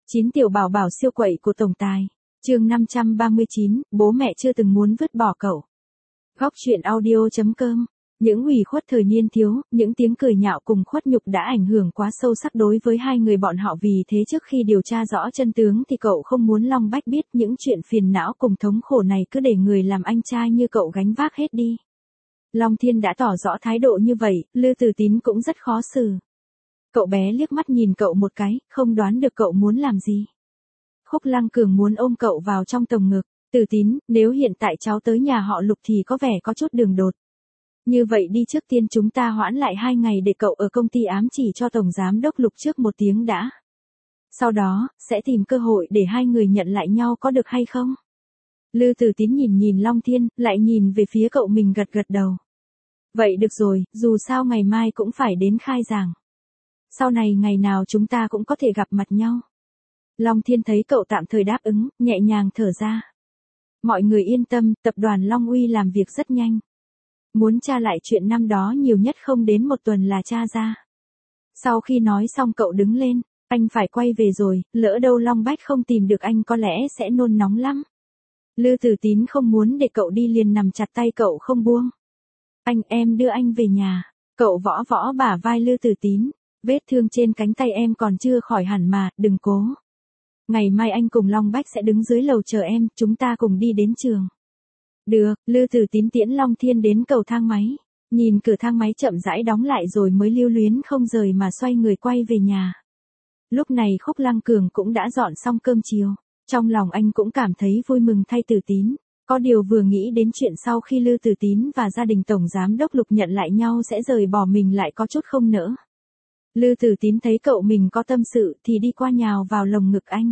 9 tiểu bảo bảo siêu quậy của tổng tài. Chương 539, bố mẹ chưa từng muốn vứt bỏ cậu. Góc truyện audio.com. Những ủy khuất thời niên thiếu, những tiếng cười nhạo cùng khuất nhục đã ảnh hưởng quá sâu sắc đối với hai người bọn họ, vì thế trước khi điều tra rõ chân tướng thì cậu không muốn Long Bách biết những chuyện phiền não cùng thống khổ này, cứ để người làm anh trai như cậu gánh vác hết đi. Long Thiên đã tỏ rõ thái độ như vậy, Lư Từ Tín cũng rất khó xử. Cậu bé liếc mắt nhìn cậu một cái, không đoán được cậu muốn làm gì. Khúc Lăng Cường muốn ôm cậu vào trong lồng ngực. Từ Tín, nếu hiện tại cháu tới nhà họ Lục thì có vẻ có chút đường đột. Như vậy đi, trước tiên chúng ta hoãn lại 2 ngày để cậu ở công ty ám chỉ cho Tổng Giám Đốc Lục trước 1 tiếng đã. Sau đó, sẽ tìm cơ hội để hai người nhận lại nhau, có được hay không? Lư Từ Tín nhìn Long Thiên, lại nhìn về phía cậu mình, gật đầu. Vậy được rồi, dù sao ngày mai cũng phải đến khai giảng. Sau này ngày nào chúng ta cũng có thể gặp mặt nhau. Long Thiên thấy cậu tạm thời đáp ứng, nhẹ nhàng thở ra. Mọi người yên tâm, tập đoàn Long Uy làm việc rất nhanh. Muốn tra lại chuyện năm đó nhiều nhất không đến 1 tuần là tra ra. Sau khi nói xong cậu đứng lên, anh phải quay về rồi, lỡ đâu Long Bách không tìm được anh có lẽ sẽ nôn nóng lắm. Lư Từ Tín không muốn để cậu đi, liền nằm chặt tay cậu không buông. Em đưa anh về nhà. Cậu võ bả vai Lư Từ Tín. Vết thương trên cánh tay em còn chưa khỏi hẳn mà, đừng cố. Ngày mai anh cùng Long Bách sẽ đứng dưới lầu chờ em, chúng ta cùng đi đến trường. Được, Lư Từ Tín tiễn Long Thiên đến cầu thang máy. Nhìn cửa thang máy chậm rãi đóng lại rồi mới lưu luyến không rời mà xoay người quay về nhà. Lúc này Khúc Lăng Cường cũng đã dọn xong cơm chiều. Trong lòng anh cũng cảm thấy vui mừng thay Từ Tín. Có điều vừa nghĩ đến chuyện sau khi Lư Từ Tín và gia đình Tổng Giám Đốc Lục nhận lại nhau sẽ rời bỏ mình lại có chút không nỡ. Lư Từ Tín thấy cậu mình có tâm sự thì đi qua nhào vào lồng ngực anh.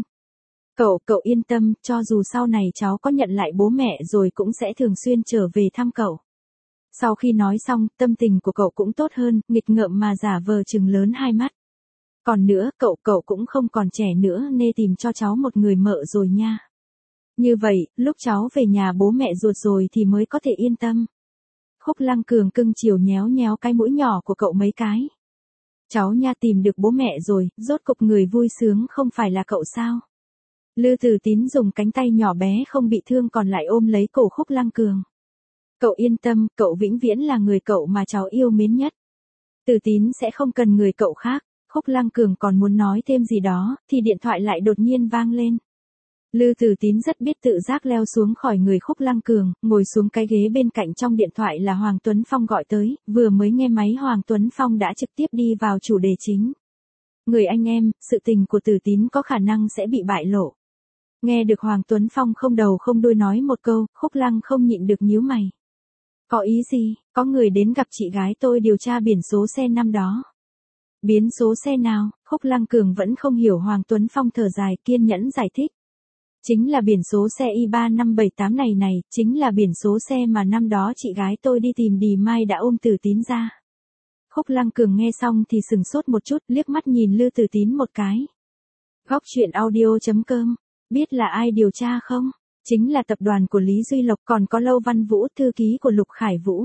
Cậu yên tâm, cho dù sau này cháu có nhận lại bố mẹ rồi cũng sẽ thường xuyên trở về thăm cậu. Sau khi nói xong, tâm tình của cậu cũng tốt hơn, nghịch ngợm mà giả vờ trừng lớn hai mắt. Còn nữa, cậu cũng không còn trẻ nữa nên tìm cho cháu một người mợ rồi nha. Như vậy, lúc cháu về nhà bố mẹ ruột rồi thì mới có thể yên tâm. Khúc Lăng Cường cưng chiều nhéo cái mũi nhỏ của cậu mấy cái. Cháu nha, tìm được bố mẹ rồi, rốt cục người vui sướng không phải là cậu sao? Lư Từ Tín dùng cánh tay nhỏ bé không bị thương còn lại ôm lấy cổ Khúc Lăng Cường. Cậu yên tâm, cậu vĩnh viễn là người cậu mà cháu yêu mến nhất. Từ Tín sẽ không cần người cậu khác. Khúc Lăng Cường còn muốn nói thêm gì đó, thì điện thoại lại đột nhiên vang lên. Lư Từ Tín rất biết tự giác leo xuống khỏi người Khúc Lăng Cường, ngồi xuống cái ghế bên cạnh. Trong điện thoại là Hoàng Tuấn Phong gọi tới, vừa mới nghe máy Hoàng Tuấn Phong đã trực tiếp đi vào chủ đề chính. Người anh em, sự tình của Từ Tín có khả năng sẽ bị bại lộ. Nghe được Hoàng Tuấn Phong không đầu không đuôi nói một câu, Khúc Lăng không nhịn được nhíu mày. Có ý gì? Có người đến gặp chị gái tôi điều tra biển số xe năm đó. Biến số xe nào? Khúc Lăng Cường vẫn không hiểu. Hoàng Tuấn Phong thở dài kiên nhẫn giải thích. Chính là biển số xe Y3578 này, chính là biển số xe mà năm đó chị gái tôi đi tìm Đì Mai đã ôm Từ Tín ra. Khúc Lăng Cường nghe xong thì sừng sốt một chút, liếc mắt nhìn Lư Từ Tín một cái. Góc truyện audio.com. Biết là ai điều tra không? Chính là tập đoàn của Lý Duy Lộc, còn có Lâu Văn Vũ, thư ký của Lục Khải Vũ.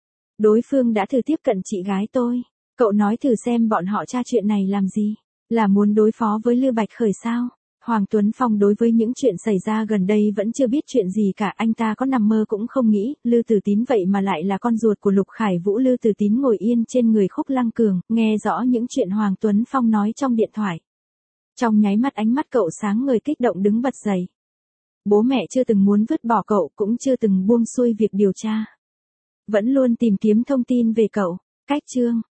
Đối phương đã thử tiếp cận chị gái tôi. Cậu nói thử xem bọn họ tra chuyện này làm gì? Là muốn đối phó với Lư Bạch Khởi sao? Hoàng Tuấn Phong đối với những chuyện xảy ra gần đây vẫn chưa biết chuyện gì cả, anh ta có nằm mơ cũng không nghĩ, Lư Từ Tín vậy mà lại là con ruột của Lục Khải Vũ. Lư Từ Tín ngồi yên trên người Khúc Lăng Cường, nghe rõ những chuyện Hoàng Tuấn Phong nói trong điện thoại. Trong nháy mắt ánh mắt cậu sáng ngời, kích động đứng bật dậy. Bố mẹ chưa từng muốn vứt bỏ cậu, cũng chưa từng buông xuôi việc điều tra. Vẫn luôn tìm kiếm thông tin về cậu. Cách chương